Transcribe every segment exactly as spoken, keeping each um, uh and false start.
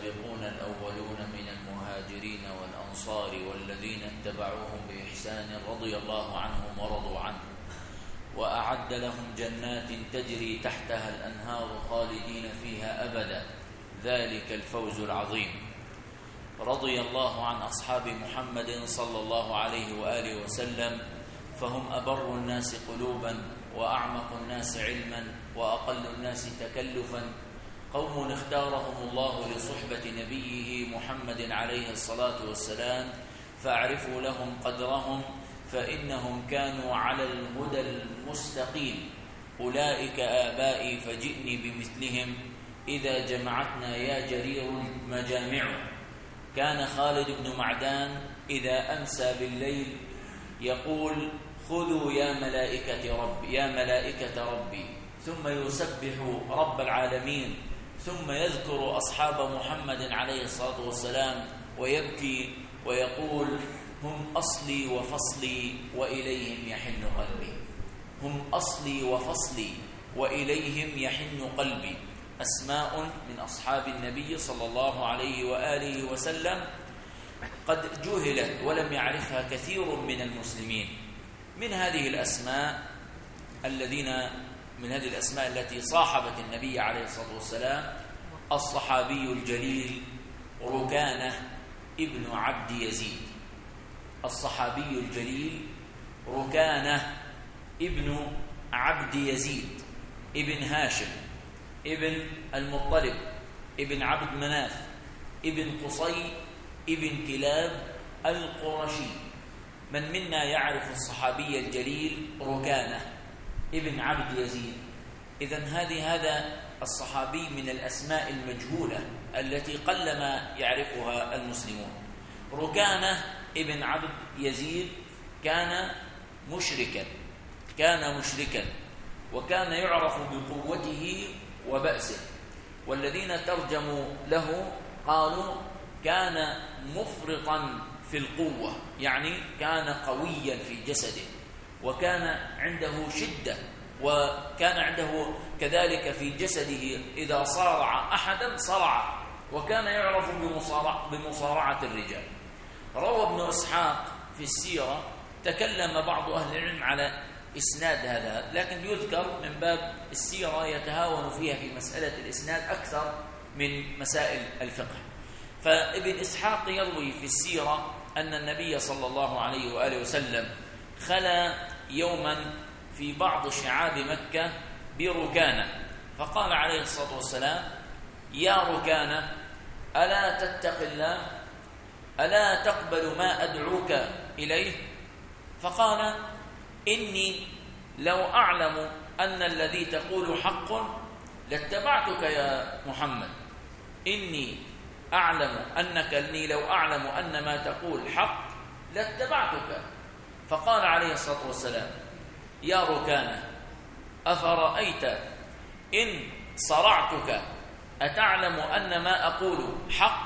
والسابقون الأولون من المهاجرين والأنصار والذين اتبعوهم بإحسان رضي الله عنهم ورضوا عنه وأعد لهم جنات تجري تحتها الأنهار خالدين فيها أبدا ذلك الفوز العظيم. رضي الله عن أصحاب محمد صلى الله عليه وآله وسلم فهم أبر الناس قلوبا وأعمق الناس علما وأقل الناس تكلفا، قوم اختارهم الله لصحبة نبيه محمد عليه الصلاة والسلام فاعرفوا لهم قدرهم فإنهم كانوا على الهدى المستقيم. أولئك آبائي فجئني بمثلهم إذا جمعتنا يا جرير مجامع. كان خالد بن معدان إذا أمسى بالليل يقول خذوا يا ملائكة ربي يا ملائكة ربي، ثم يسبح رب العالمين، ثم يذكر أصحاب محمد عليه الصلاة والسلام ويبكي ويقول هم أصلي وفصلي وإليهم يحن قلبي. هم أصلي وفصلي وإليهم يحن قلبي. أسماء من أصحاب النبي صلى الله عليه وآله وسلم قد جهلت ولم يعرفها كثير من المسلمين. من هذه الأسماء الذين من هذه الأسماء التي صاحبت النبي عليه الصلاة والسلام الصحابي الجليل ركانة ابن عبد يزيد. الصحابي الجليل ركانة ابن عبد يزيد ابن هاشم ابن المطلب ابن عبد مناف ابن قصي ابن كلاب القرشي. من منا يعرف الصحابي الجليل ركانة ابن عبد يزيد؟ إذن هذه هذا الصحابي من الأسماء المجهولة التي قلما يعرفها المسلمون. ركانة ابن عبد يزيد كان مشركا كان مشركا وكان يعرف بقوته وبأسه، والذين ترجموا له قالوا كان مفرطا في القوة، يعني كان قويا في جسده وكان عنده شدة، وكان عنده كذلك في جسده إذا صارع أحدا صرع، وكان يعرف بمصارع بمصارعة الرجال. روى ابن إسحاق في السيرة، تكلم بعض أهل العلم على إسناد هذا، لكن يذكر من باب السيرة يتهاون فيها في مسألة الإسناد أكثر من مسائل الفقه. فابن إسحاق يروي في السيرة أن النبي صلى الله عليه وآله وسلم خلا يوما في بعض شعاب مكة بركانة، فقال عليه الصلاة والسلام يا ركانة ألا تتق الله؟ ألا تقبل ما أدعوك إليه؟ فقال إني لو أعلم أن الذي تقول حق لاتبعتك يا محمد. إني أعلم أنك إني لو أعلم أن ما تقول حق لاتبعتك. فقال عليه الصلاة والسلام يا ركانة أفرأيت إن صرعتك أتعلم أن ما أقول حق؟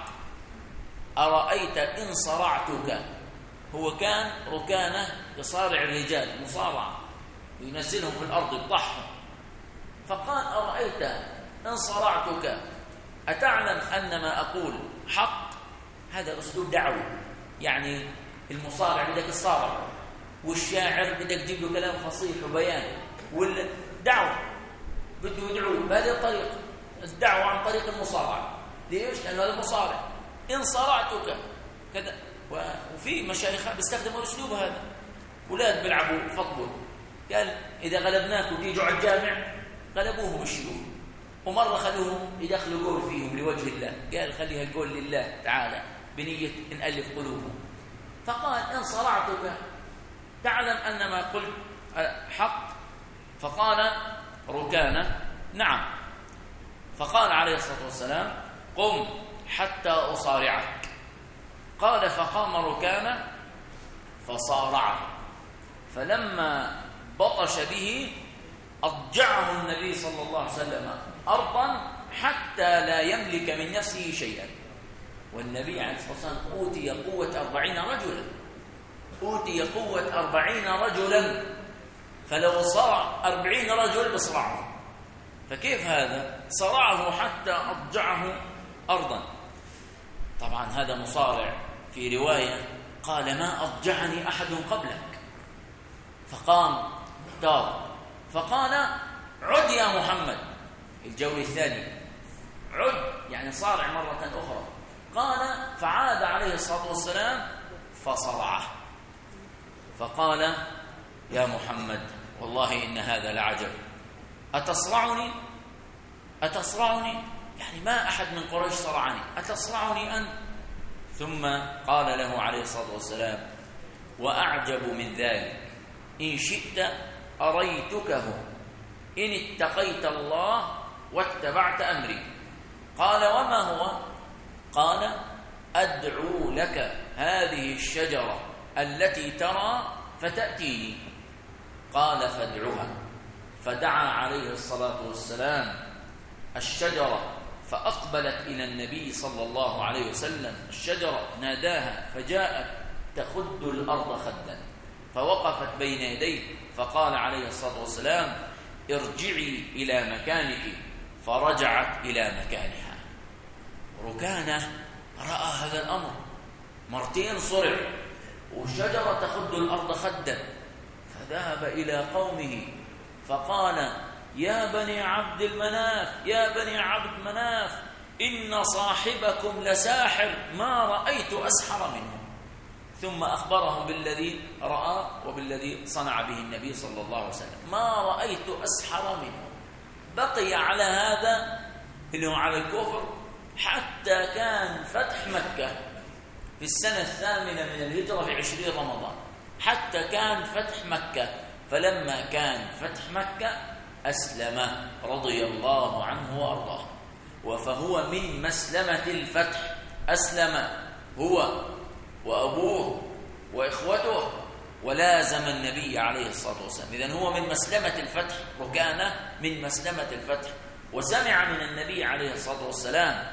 أرأيت إن صرعتك. هو كان ركانة يصارع الرجال مصارعة وينزلهم في الأرض يطحهم، فقال أرأيت إن صرعتك أتعلم أن ما أقول حق؟ هذا أسلوب دعوة، يعني المصارع بدك تصارع، والشاعر بدك تجيب له كلام فصيح وبيان، والدعوة بده يدعو بهذه الطريقة، الدعوة عن طريق المصارعة. ليش؟ لأنه هذا المصارع إن صرعتك كذا. وفي مشايخ بيستخدموا الأسلوب هذا، أولاد بيلعبوا فضل، قال إذا غلبناكم تيجوا على الجامع، غلبوه بالشيوخ، ومرة خلوهم يدخلوا قول فيهم لوجه الله، قال خليها القول لله تعالى بنية نألف قلوبهم. فقال إن صرعتك تعلم أن ما قلت حق؟ فقال ركانة نعم. فقال عليه الصلاة والسلام قم حتى أصارعك. قال فقام ركانة فصارعه، فلما بطش به أضجعه النبي صلى الله عليه وسلم أرضا حتى لا يملك من نفسه شيئا. والنبي عليه الصلاة والسلام أوتي قوة أربعين رجلا أوتي قوة أربعين رجلا فلو صرع أربعين رجل بصرعه، فكيف هذا؟ صرعه حتى أضجعه أرضا. طبعا هذا مصارع في رواية قال ما أضجعني أحد قبلك، فقام محتار فقال عد يا محمد، الجولة الثانية عد يعني صارع مرة أخرى. قال فعاد عليه الصلاة والسلام فصرعه فقال يا محمد والله إن هذا لعجب، أتصرعني أتصرعني يعني ما أحد من قريش صرعني، أتصرعني أنت؟ ثم قال له عليه الصلاة والسلام وأعجب من ذلك إن شئت أريتكه إن اتقيت الله واتبعت أمري. قال وما هو؟ قال أدعو لك هذه الشجرة التي ترى فتأتيني. قال فادعها، فدعا عليه الصلاة والسلام الشجرة فأقبلت إلى النبي صلى الله عليه وسلم، الشجرة ناداها فجاءت تخد الأرض خدا فوقفت بين يديه فقال عليه الصلاة والسلام ارجعي إلى مكانك، فرجعت إلى مكانها. ركانة رأى هذا الأمر، مرتين صرع وشجرة تخد الأرض خدا، فذهب إلى قومه فقال يا بني عبد المناف يا بني عبد مناف إن صاحبكم لساحر ما رأيت أسحر منه. ثم أخبرهم بالذي رأى وبالذي صنع به النبي صلى الله عليه وسلم، ما رأيت أسحر منه. بقي على هذا اللي هو على الكفر حتى كان فتح مكة في السنة الثامنة من الهجرة في عشرين رمضان، حتى كان فتح مكة. فلما كان فتح مكة أسلم رضي الله عنه وأرضاه، وفهو من مسلمة الفتح، أسلم هو وأبوه وإخوته ولازم النبي عليه الصلاة والسلام. إذن هو من مسلمة الفتح، ركانة من مسلمة الفتح، وسمع من النبي عليه الصلاة والسلام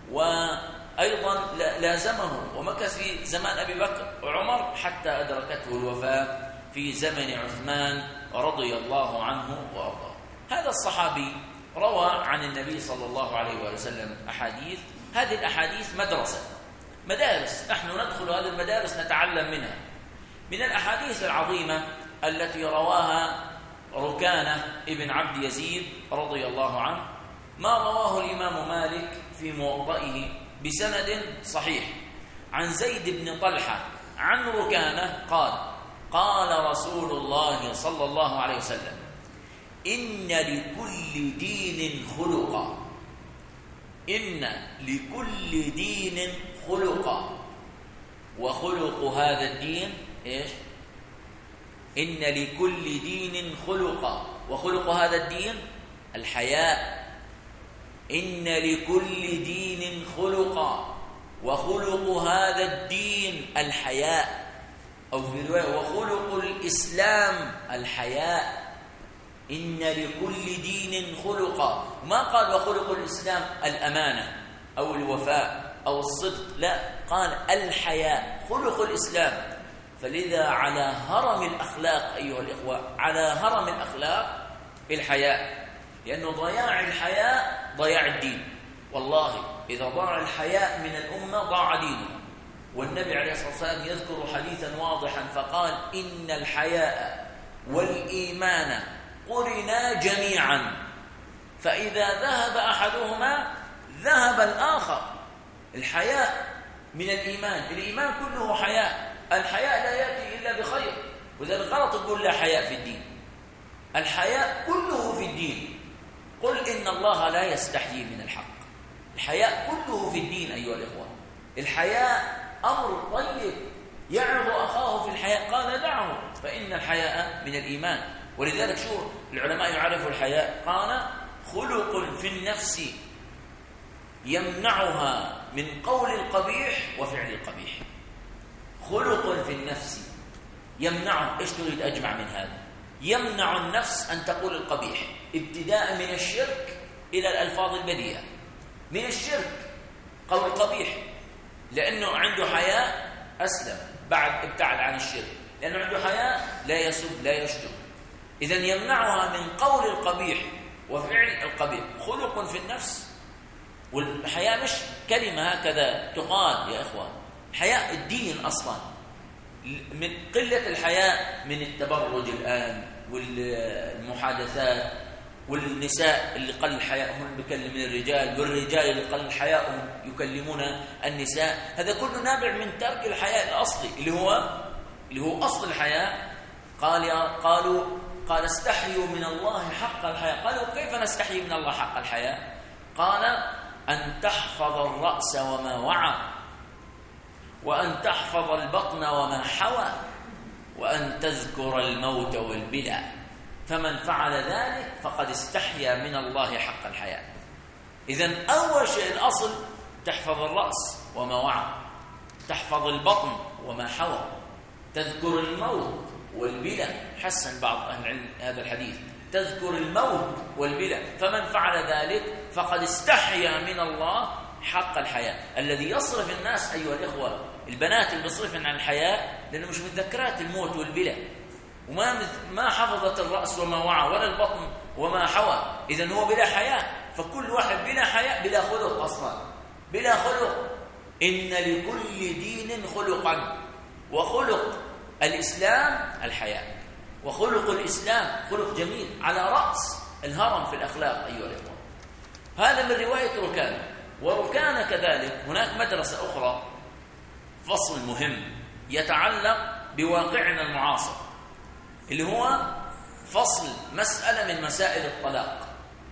وأيضا لازمه ومكث في زمان أبي بكر وعمر حتى أدركته الوفاة في زمن عثمان رضي الله عنه وأرضاه. هذا الصحابي روى عن النبي صلى الله عليه وآله وسلم أحاديث، هذه الأحاديث مدرسة مدارس، نحن ندخل هذه المدارس نتعلم منها. من الأحاديث العظيمة التي رواها ركانة ابن عبد يزيد رضي الله عنه ما رواه الإمام مالك في موطئه بسند صحيح عن زيد بن طلحة عن ركانة قال قال رسول الله صلى الله عليه وسلم إن لكل دين خلقا، إن لكل دين خلقا، وخلق هذا الدين إيش؟ إن لكل دين خلقا، وخلق هذا الدين الحياء. إن لكل دين خلقا وخلق هذا الدين الحياء، أو في رواية وخلق الإسلام الحياء. إن لكل دين خلقا، ما قال وخلق الإسلام الأمانة أو الوفاء أو الصدق، لا، قال الحياء خلق الإسلام. فلذا على هرم الأخلاق أيها الإخوة، على هرم الأخلاق الحياء، لأنه ضياع الحياء ضياع الدين. والله إذا ضاع الحياء من الأمة ضاع دينها. والنبي عليه الصلاة والسلام يذكر حديثا واضحا فقال إن الحياء والإيمان قرنا جميعا، فإذا ذهب أحدهما ذهب الآخر. الحياء من الإيمان، الإيمان كله حياء، الحياء لا يأتي إلا بخير، وإذا غلط تقول لا حياء في الدين. الحياء كله في الدين، قل إن الله لا يستحيي من الحق. الحياء كله في الدين أيها الإخوة. الحياء أمر طيب، يعظ أخاه في الحياء قال دعه فإن الحياء من الإيمان. ولذلك شو العلماء يعرفوا الحياء؟ قال خلق في النفس يمنعها من قول القبيح وفعل القبيح. خلق في النفس يمنعه، إيش تريد أجمع من هذا؟ يمنع النفس أن تقول القبيح، ابتداء من الشرك إلى الألفاظ البذيئة. من الشرك قول القبيح، لأنه عنده حياء أسلم بعد ابتعد عن الشرك، لأنه عنده حياء لا يسب لا يشتم. إذن يمنعها من قول القبيح وفعل القبيح. خلق في النفس والحياء مش كلمة هكذا تقال يا إخوان، حياء الدين أصلا. من قلة الحياء من التبرج الآن والمحادثات، والنساء اللي قل حياءهم بيكلمون الرجال، والرجال اللي قل حياءهم يكلمون النساء. هذا كله نابع من ترك الحياء الأصلي اللي هو اللي هو أصل الحياء. قال يا قالوا قال استحيوا من الله حق الحياء. قالوا كيف نستحيي من الله حق الحياء؟ قال أن تحفظ الرأس وما وعى، وأن تحفظ البطن وما حوى، وأن تذكر الموت والبلى، فمن فعل ذلك فقد استحيا من الله حق الحياء. إذن أول شيء الأصل تحفظ الرأس وما وعى، تحفظ البطن وما حوى، تذكر الموت والبلى. حسن بعض أهل العلم هذا الحديث، تذكر الموت والبلى، فمن فعل ذلك فقد استحيا من الله حق الحياء. الذي يصرف الناس أيها الإخوة، البنات اللي بيصرفن عن الحياء لأنه مش متذكرات الموت والبلى، وما ما حفظت الرأس وما وعى ولا البطن وما حوى، إذن هو بلا حياء. فكل واحد بلا حياء بلا خلق أصلا، بلا خلق. إن لكل دين خلقا، وخلق الإسلام الحياء، وخلق الإسلام خلق جميل على رأس الهرم في الأخلاق أيها الإخوة. هذا من رواية ركانة. وركانة كذلك هناك مدرسة أخرى، فصل مهم يتعلق بواقعنا المعاصر، اللي هو فصل مسألة من مسائل الطلاق.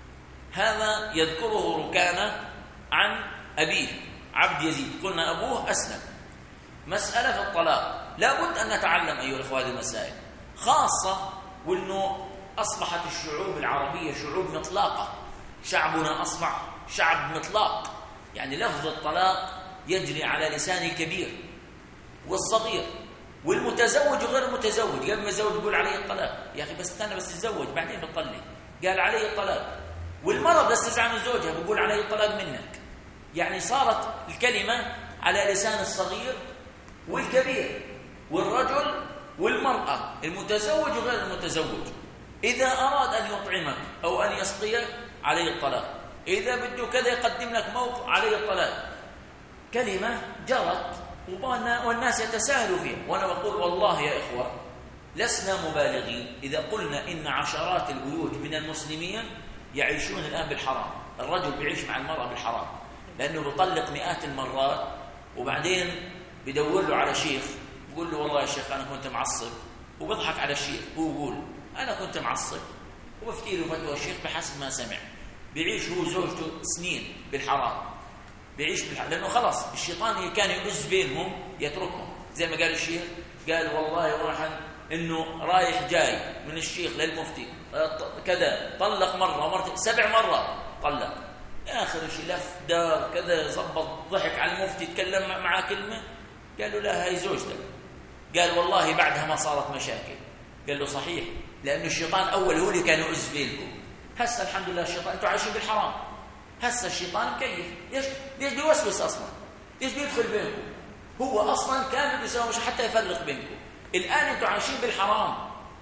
هذا يذكره ركانة عن أبيه عبد يزيد، قلنا أبوه أسلم. مسألة في الطلاق لا بد أن نتعلم أيها الأخوة هذه المسائل، خاصة وأنه أصبحت الشعوب العربية شعوب مطلاقة. شعبنا أصبح شعب مطلاق، يعني لفظ الطلاق يجري على لسان الكبير والصغير والمتزوج وغير المتزوج. قبل ما يتزوج يقول عليه الطلاق، يا أخي بس استنى بس تتزوج بعدين بتطلق، قال عليه الطلاق. والمرأة بس تزعل من زوجها بيقول عليه الطلاق منك. يعني صارت الكلمة على لسان الصغير والكبير والرجل والمرأة، المتزوج وغير المتزوج. إذا أراد أن يطعمك أو أن يسقيك عليه الطلاق، إذا بده كذا يقدم لك موقع عليه الطلاق. كلمة جرت والناس يتساهلوا فيها. وأنا بقول والله يا إخوة لسنا مبالغين إذا قلنا إن عشرات البيوت من المسلمين يعيشون الآن بالحرام. الرجل بيعيش مع المرأة بالحرام لأنه بيطلق مئات المرات، وبعدين بدور له على شيخ بيقول له والله يا شيخ أنا كنت معصب، وبضحك على الشيخ. هو يقول أنا كنت معصب وبفتي له فتوى الشيخ بحسب ما سمع. بيعيش هو وزوجته سنين بالحرام، بيعيش بالحرام لأنه خلاص الشيطان كان يؤز بينهم يتركهم. زي ما قال الشيخ، قال والله راح إنه رايح جاي من الشيخ للمفتي كذا، طلق مرة مرتين سبع مرات طلق. آخر شيء لف دار كذا زبط، ضحك على المفتي، تكلم معاه كلمة، قال له لا هاي زوجتك. قال والله بعدها ما صارت مشاكل. قال له صحيح، لأنه الشيطان أول هو اللي كان يؤز بينكم. هسه الحمد لله الشيطان أنتوا عايشين بالحرام، هسه الشيطان مكيف. ليش ليش بيوسوس أصلا؟ ليش بيدخل بينكم؟ هو أصلا كان بده يسوي مش حتى يفرق بينكم. الآن أنتوا عايشين بالحرام،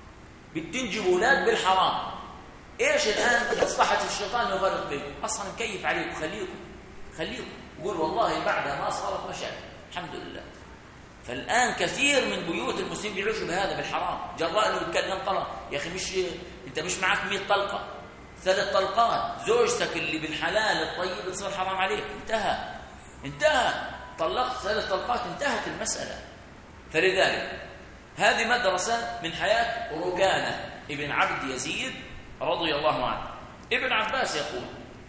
بتنجبوا أولاد بالحرام. إيش الآن مصلحة الشيطان يفرق بينكم؟ أصلا مكيف عليكم. خليكم خليكم يقول والله بعدها ما صارت مشاكل الحمد لله. فالآن كثير من بيوت المسلمين بيعيشوا بهذا بالحرام، جراء انه يتكلم طلاق. يا اخي مش انت مش معك مئة طلقه، ثلاث طلقات، زوجتك اللي بالحلال الطيب تصير حرام عليك. انتهى انتهى طلقت ثلاث طلقات، انتهت المسألة. فلذلك هذه مدرسة من حياة ركانة ابن عبد يزيد رضي الله عنه. ابن عباس يقول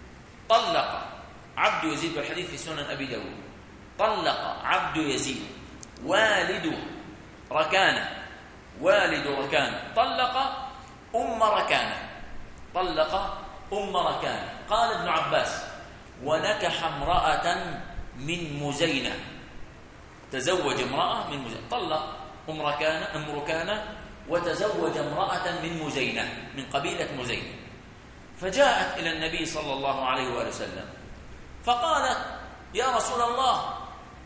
طلق عبد يزيد، والحديث في سنن أبي داود، طلق عبد يزيد والد ركانة، والد ركانة طلق أم ركانة، طلق أم ركانة. قال ابن عباس ونكح امرأة من مزينة، تزوج امرأة من مزينة، طلق أم ركانة أم ركانة وتزوج امرأة من مزينة من قبيلة مزينة. فجاءت إلى النبي صلى الله عليه وآله وسلم فقالت يا رسول الله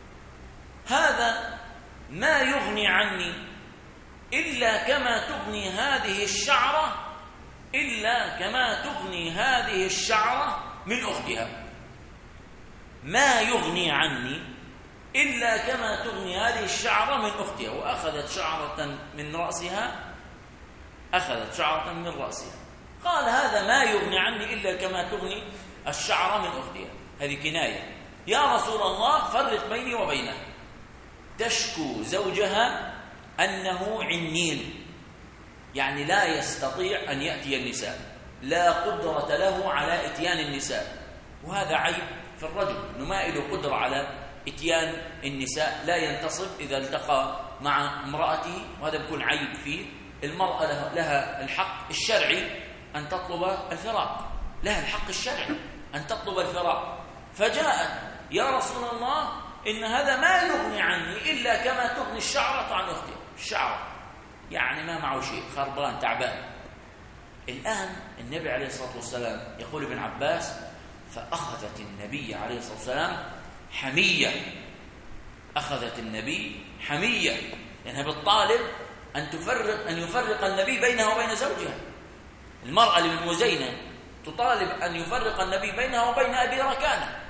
هذا ما يغني عني إلا كما تغني هذه الشعرة إلا كما تغني هذه الشعرة من أختها. ما يغني عني إلا كما تغني هذه الشعرة من أختها. وأخذت شعرة من رأسها أخذت شعرة من رأسها قال هذا ما يغني عني إلا كما تغني الشعرة من أختها. هذه كناية. يا رسول الله فرق بيني وبينها. تشكو زوجها أنه عنين، يعني لا يستطيع أن يأتي النساء، لا قدرة له على إتيان النساء، وهذا عيب في الرجل أنه ما له قدرة على إتيان النساء، لا ينتصب إذا التقى مع امرأته، وهذا بيكون عيب فيه. المرأة لها الحق الشرعي أن تطلب الفراق، لها الحق الشرعي أن تطلب الفراق. فجاءت يا رسول الله إن هذا ما يغني عني إلا كما تغني الشعرة عن أختها. الشعرة يعني ما معه شيء، خربان تعبان. الآن النبي عليه الصلاة والسلام يقول ابن عباس فأخذت النبي عليه الصلاة والسلام حمية، أخذت النبي حمية، لأنها يعني بالطالب أن تفرق أن يفرق النبي بينها وبين زوجها. المرأة اللي من مزينة تطالب أن يفرق النبي بينها وبين أبي ركانة،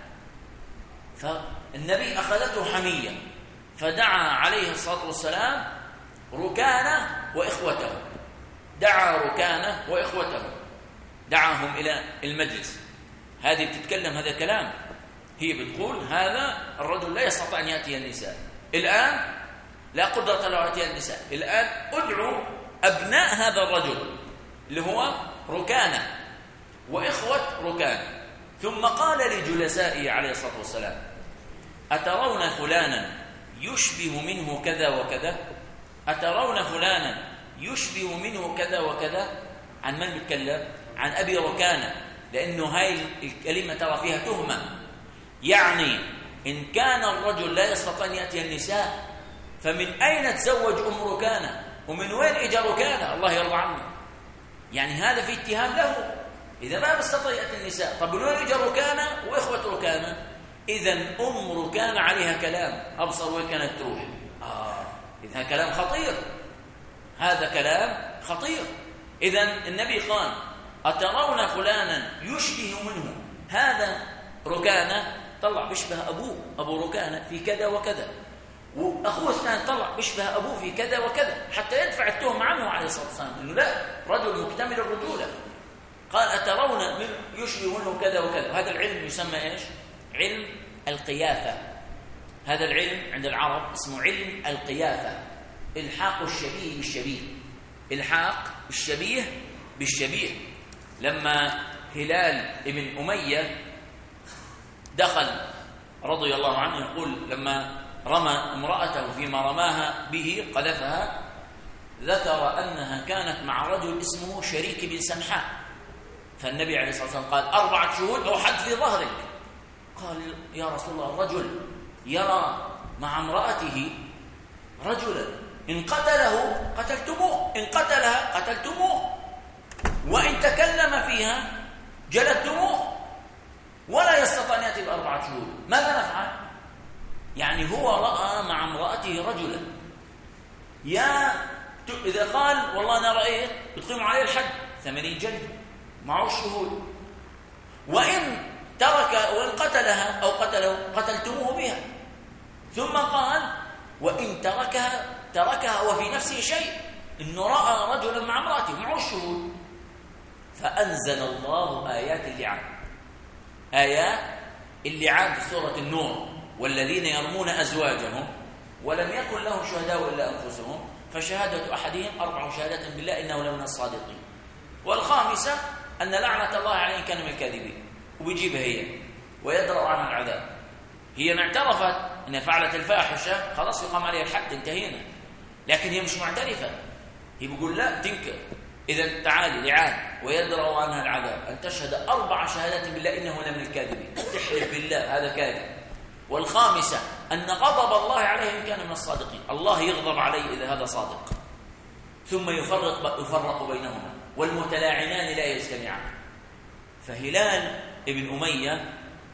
فالنبي أخذته حمية، فدعا عليه الصلاة والسلام ركانة وإخوته، دعا ركانة وإخوته، دعاهم إلى المجلس. هذه بتتكلم هذا كلام، هي بتقول هذا الرجل لا يستطيع أن يأتي النساء الآن، لا قدرة له على أتي النساء الآن، أدعو أبناء هذا الرجل اللي هو ركانة وإخوة ركانة. ثم قال لجلسائه عليه الصلاة والسلام أترون فلانا يشبه منه كذا وكذا؟ أترون فلانا يشبه منه كذا وكذا؟ عن من بيتكلم؟ عن أبي ركانة، لأنه هاي الكلمة ترى فيها تهمة، يعني إن كان الرجل لا يستطيع أن يأتي النساء فمن أين تزوج أم ركانة؟ ومن وين إجا ركانة؟ الله يرضى عنه. يعني هذا في اتهام له، إذا ما بيستطيع يأتي النساء، طب من وين إجا ركانة وإخوة ركانة؟ إذن أم ركانة عليها كلام، أبصر وين كانت تروح. آه إذا كلام خطير، هذا كلام خطير. إذن النبي قال أترون فلانا يشبه منه، هذا ركانة طلع بيشبه أبوه، أبو ركانة في كذا وكذا، وأخوه الثاني طلع بيشبه أبوه في كذا وكذا، حتى يدفع التهم عنه عليه الصلاة والسلام إنه لا، رجل مكتمل الرجولة. قال أترون من يشبه منه كذا وكذا. هذا العلم يسمى إيش؟ علم القيافة. هذا العلم عند العرب اسمه علم القيافة، الحاق الشبيه بالشبيه، الحاق الشبيه بالشبيه. لما هلال ابن أمية دخل رضي الله عنه، يقول لما رمى امرأته فيما رماها به قذفها، ذكر أنها كانت مع رجل اسمه شريك بن سمحاء، فالنبي عليه الصلاة والسلام قال أربعة شهود أو حد في ظهرك. قال يا رسول الله الرجل يرى مع امرأته رجلا إن قتله قتلتموه، إن قتلها قتلتموه، وإن تكلم فيها جلدتموه، ولا يستطيع أن يأتي بأربعة شهود، ماذا نفعل؟ يعني هو رأى مع امرأته رجلا، يا إذا قال والله أنا رأيت يقيم عليه الحد ثمانين جلد معه الشهود، وإن ترك وإن قتلها أو قتله قتلتموه بها. ثم قال وإن تركها تركها وفي نفسه شيء، إنه رأى رجلا مع امرأته معه الشهود. فأنزل الله آيات اللعان، آيات اللعان في سورة النور، والذين يرمون أزواجهم ولم يكن لهم شهداء إلا أنفسهم فشهادة أحدهم أربع شهادة بالله إنه لمن الصادقين، والخامسة أن لعنة الله عليه كان من الكاذبين، وبيجيبها هي ويدرأ عنها العذاب. هي ما اعترفت أنها فعلت الفاحشة خلاص يقام عليها الحد انتهينا، لكن هي مش معترفة، هي بيقول لا تنكر. إذا تعالي لعان ويدرأ عنها العذاب أن تشهد أربع شهادات بالله إنه لمن الكاذبين، تحلف بالله هذا كاذب. والخامسة أن غضب الله عليه إن كان من الصادقين، الله يغضب عليه إذا هذا صادق. ثم يفرق يفرق بينهما والمتلاعنان لا يجتمعان. فهلال ابن أمية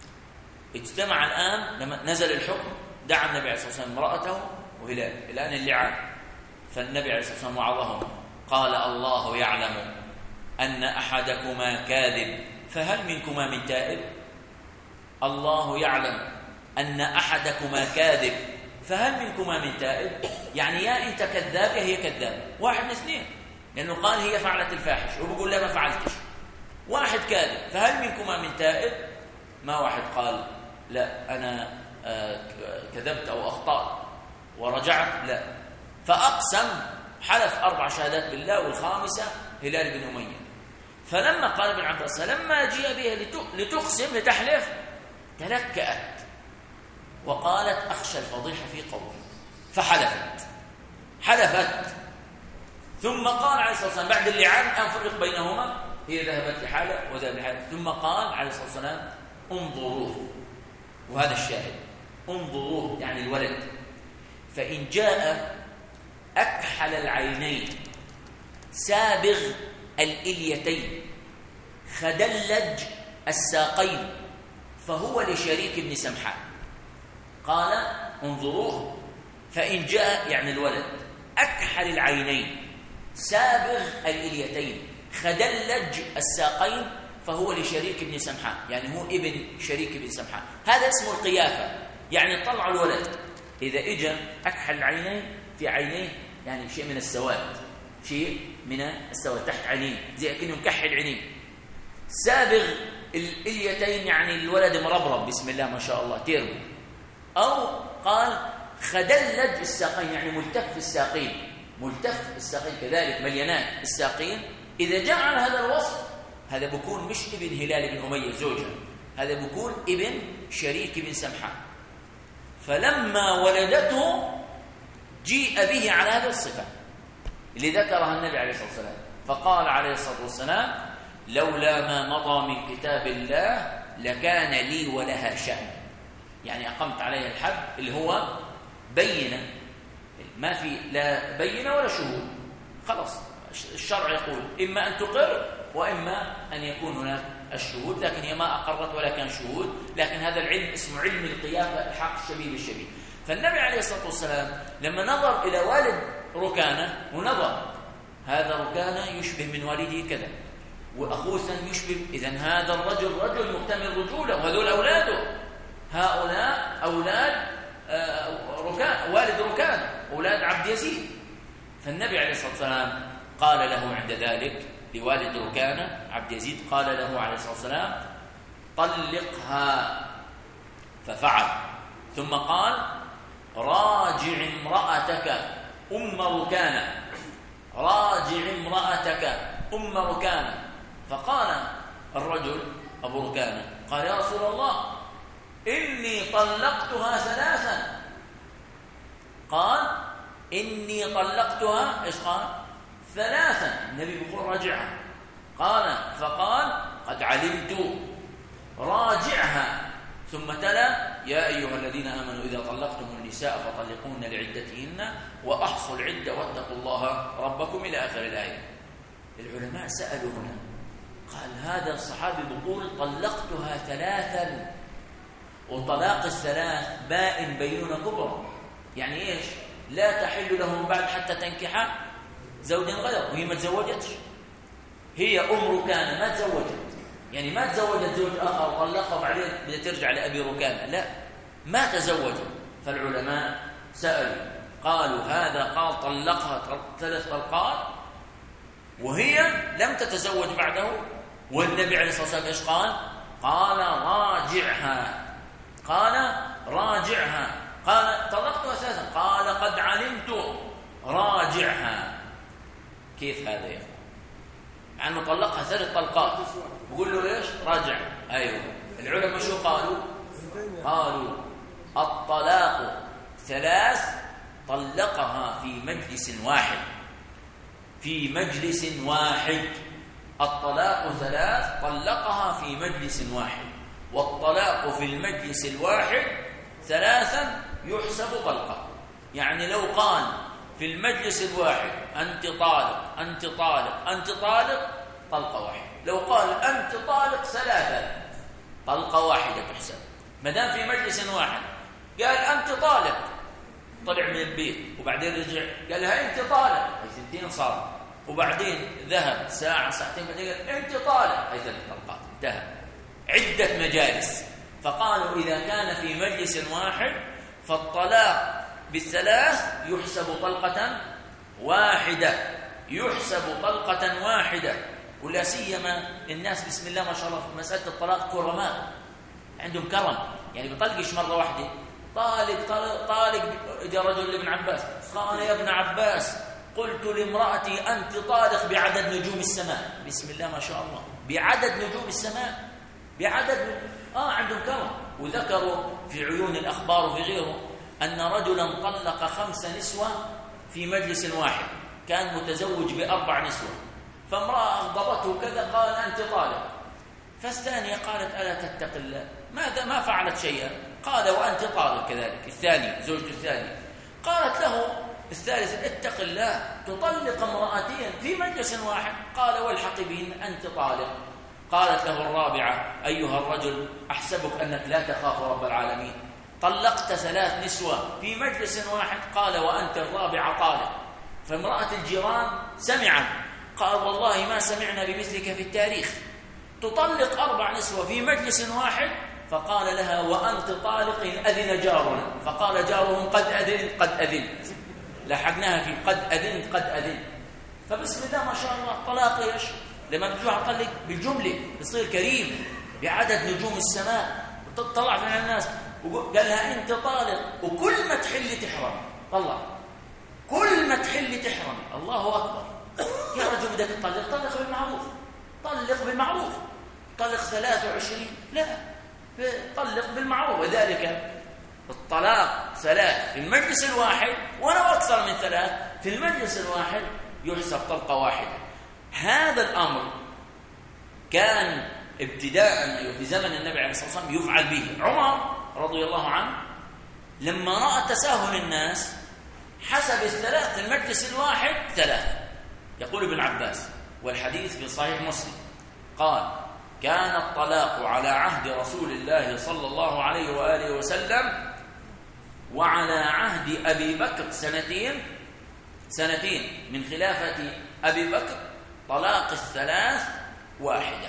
اجتمع الآن لما نزل الحكم، دعا النبي عليه الصلاة والسلام امرأته وهلال الآن اللعان، فالنبي عليه الصلاة والسلام وعظهم قال الله يعلم أن أحدكما كاذب فهل منكما من تائب؟ الله يعلم أن أحدكما كاذب فهل منكما من تائب؟ يعني يا أنت كذاب يا هي كذاب، واحد من اثنين، لأنه قال هي فعلت الفاحش وبقول لا ما فعلتش. واحد كاذب فهل منكما من تائب؟ ما واحد قال لا أنا كذبت أو أخطأت ورجعت، لا، فأقسم، حلف أربع شهادات بالله والخامسة هلال بن أمية. فلما قال ابن عباس لما جاء بها لتقسم لتحلف تلكأت وقالت أخشى الفضيحة في قومي، فحلفت حلفت ثم قال عليه الصلاة والسلام بعد اللعان أنفرق بينهما، هي ذهبت لحالة وذهب لحالة، ثم قال عليه الصلاة والسلام انظروه، وهذا الشاهد، انظروه يعني الولد، فإن جاء أكحل العينين سابغ الإليتين خدلج الساقين فهو لشريك بن سمحان. قال انظروه، فإن جاء يعني الولد أكحل العينين سابغ الإليتين خدلج الساقين فهو لشريك بن سمحان، يعني هو ابن شريك بن سمحان، هذا اسمه القيافة، يعني طلع الولد. إذا إجا أكحل العينين في عينيه يعني شيء من السواد، شيء من السواد تحت عينيه زي كأنه مكحل عينيه. سابغ الإليتين يعني الولد مربرب بسم الله ما شاء الله تيربو. أو قال خدلج الساقين يعني ملتف الساقين، ملتف الساقين كذلك مليانات الساقين. إذا جاء على هذا الوصف هذا بيكون مش ابن هلال بن أمية زوجها، هذا بيكون ابن شريك بن سمحان. فلما ولدته جيء به على هذه الصفة اللي ذكرها النبي عليه الصلاة والسلام، فقال عليه الصلاة والسلام لولا ما مضى من كتاب الله لكان لي ولها شأن، يعني أقمت عليها الحد اللي هو بينة، ما في لا بينة ولا شهود، خلاص الشرع يقول إما أن تقر وإما أن يكون هناك الشهود، لكن هي ما أقرت ولا كان شهود، لكن هذا العلم اسمه علم القيافة الحق الشبيه بالشبيه. فالنبي عليه الصلاة والسلام لما نظر إلى والد ركانة ونظر هذا ركانة يشبه من والده كذا وأخوه يشبه، إذن هذا الرجل رجل مكتمل رجوله وهذول أولاده، هؤلاء أولاد ركان والد ركانة أولاد عبد يزيد. فالنبي عليه الصلاة والسلام قال له عند ذلك لوالد ركانة عبد يزيد، قال له عليه الصلاة والسلام طلقها، ففعل. ثم قال راجع امرأتك أم ركانة، راجع امرأتك أم ركانة. فقال الرجل أبو ركانة قال يا رسول الله إني طلقتها ثلاثا. قال إني طلقتها إيش قال؟ ثلاثا. النبي بيقول راجعها. قال فقال قد علمت راجعها. ثم تلا يا أيها الذين آمنوا إذا طلقتم النساء فطلقوهن لعدتهن وأحصوا العدة واتقوا الله ربكم إلى آخر الآية. العلماء سألوا هنا قال هذا الصحابي بيقول طلقتها ثلاثا، وطلاق الثلاث بائن بينونة كبرى، يعني إيش؟ لا تحل له من بعد حتى تنكح زوجا غيره، وهي ما تزوجتش، هي أم ركانة ما تزوجت، يعني ما تزوجت زوج آخر وطلقها وبعدين بدها ترجع لأبي ركانة، لا ما تزوجت. فالعلماء سألوا قالوا هذا قال طلقها ثلاث طلقات وهي لم تتزوج بعده، والنبي عليه الصلاة والسلام إيش قال؟ قال راجعها، قال راجعها، قال طلقتها ثلاثا، قال قد علمت راجعها. كيف هذا يا أخي؟ عنه طلقها ثلاث طلقات بقول له إيش؟ راجع. أيوه العلماء شو قالوا؟ قالوا الطلاق ثلاث طلقها في مجلس واحد، في مجلس واحد. الطلاق ثلاث طلقها في مجلس واحد، والطلاق في المجلس الواحد ثلاثا يحسب طلقة. يعني لو قال في المجلس الواحد أنت طالق أنت طالق أنت طالق طلقة واحدة، لو قال أنت طالق ثلاثا طلقة واحدة تحسب. ما دام في مجلس واحد قال أنت طالق، طلع من البيت وبعدين رجع قال لها أنت طالق، أي ثنتين صار، وبعدين ذهب ساعة ساعتين بعدين قال أنت طالق، أي ثلاث طلقات، انتهى. عدة مجالس، فقالوا إذا كان في مجلس واحد فالطلاق بالثلاث يحسب طلقة واحدة، يحسب طلقة واحدة. ولا سيما الناس بسم الله ما شاء الله في مسألة الطلاق كرماء، عندهم كرم، يعني بيطلقش مرة واحدة، طالق طالق طالق. جاء رجل لابن عباس قال يا ابن عباس قلت لامرأتي أنت طالق بعدد نجوم السماء. بسم الله ما شاء الله، بعدد نجوم السماء، بعدد آه عندهم كرم. وذكروا في عيون الأخبار وفي غيره أن رجلا طلق خمس نسوة في مجلس واحد، كان متزوج بأربع نسوة، فامرأة أغضبته كذا قال أنت طالق، فالثانية قالت ألا تتق الله، ماذا ما فعلت شيئا، قال وأنت طالق كذلك. الثاني زوجته الثانية قالت له الثالثة اتق الله تطلق امرأتين في مجلس واحد، قال والحق بهن أنت طالق. قالت له الرابعة أيها الرجل أحسبك أنك لا تخاف رب العالمين، طلقت ثلاث نسوة في مجلس واحد، قال وأنت الرابعة طالق. فامرأة الجيران سمعت قال والله ما سمعنا بمثلك في التاريخ، تطلق أربع نسوة في مجلس واحد. فقال لها وأنت طالق إن أذن جارنا، فقال جارهم قد أذن قد أذن، لحقناها في قد أذن قد أذن. فبسم الله ما شاء الله الطلاق ايش؟ لما بتجوع طلق بالجملة بصير كريم بعدد نجوم السماء، وتطلع من الناس وقال لها أنت طالق، وكل ما تحل تحرم. طلع كل ما تحل تحرم. الله أكبر. يا رجل بدك تطلق طلق بالمعروف، طلق بالمعروف، طلق ثلاثة وعشرين لا، طلق بالمعروف. وذلك الطلاق ثلاث في المجلس الواحد ولو أكثر من ثلاث في المجلس الواحد يحسب طلقة واحدة. هذا الأمر كان ابتداء في زمن النبي عليه الصلاة والسلام يفعل به. عمر رضي الله عنه لما رأى تساهل الناس حسب الثلاث في المجلس الواحد ثلاث. يقول ابن عباس والحديث في صحيح مسلم قال كان الطلاق على عهد رسول الله صلى الله عليه وآله وسلم وعلى عهد أبي بكر سنتين سنتين من خلافة أبي بكر طلاق الثلاث واحدة،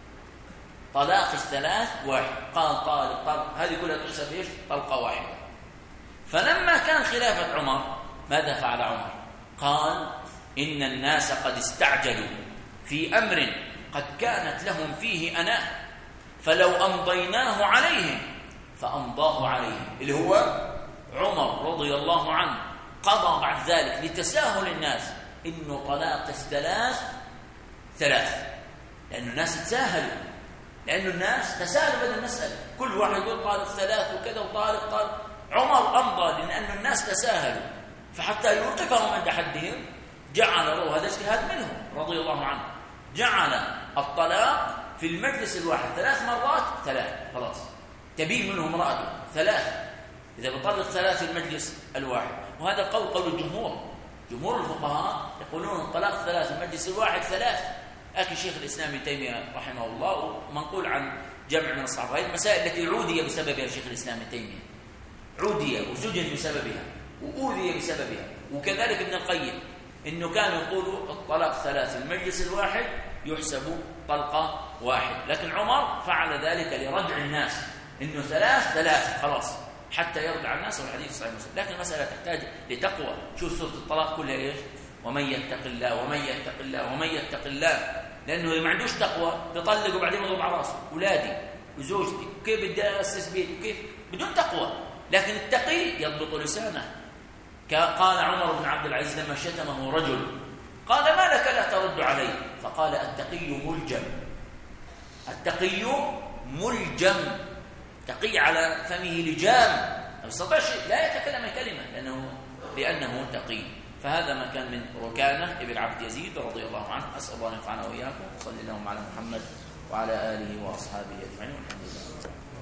طلاق الثلاث واحد. قال طالق طلق هذه كلها تحسب ايش؟ طلقة واحدة. فلما كان خلافة عمر ماذا فعل عمر؟ قال إن الناس قد استعجلوا في أمر قد كانت لهم فيه أناة، فلو أمضيناه عليهم فأمضاه عليهم، اللي هو عمر رضي الله عنه قضى بعد ذلك لتساهل الناس إنه طلاق الثلاث ثلاث، لأن الناس تساهلوا، لأن الناس تساهلوا بدل المسألة، كل واحد يقول طالق ثلاث وكذا وطالق طالق. عمر أمضى لأن الناس تساهلوا، فحتى يوقفهم عند حدهم جعل له هذا اجتهاد منه رضي الله عنه، جعل الطلاق في المجلس الواحد ثلاث مرات ثلاث، خلاص تبين منه امرأته ثلاث إذا بطلق ثلاث في المجلس الواحد. وهذا قول قول الجمهور، جمهور الفقهاء يقولون الطلاق ثلاث في المجلس الواحد ثلاث. أكي شيخ الإسلام ابن تيمية رحمه الله منقول عن جمع من الصحابة. هذه المسائل التي عودي بسببها شيخ الإسلام ابن تيمية، عودي وسجن بسببها وأوذي بسببها. وكذلك ابن القيم إنه كانوا يقولوا الطلاق ثلاث في المجلس الواحد يحسب طلقة واحد، لكن عمر فعل ذلك لردع الناس إنه ثلاث ثلاث خلاص حتى يردع الناس، والحديث صحيح مسلم. لكن المسألة تحتاج لتقوى. شوف سورة الطلاق كلها إيش؟ ومن يتق الله ومن يتق الله ومن يتق الله، لأنه ما عندوش تقوى بيطلق وبعدين يضرب على راسه أولادي وزوجتي وكيف بدي أسس بيت وكيف بدون تقوى. لكن التقي يضبط لسانه. قال عمر بن عبد العزيز لما شتمه رجل قال ما لك لا ترد عليه؟ فقال التقي ملجم، التقي ملجم، تقي على فمه لجام، ما يستطيعش لا يتكلم كلمة لأنه لأنه تقي. فهذا ما كان من ركانة ابن عبد يزيد رضي الله عنه. أسأل الله أن ينفعنا وإياكم. صلى اللهم على محمد وعلى آله وأصحابه أجمعين. الحمد لله.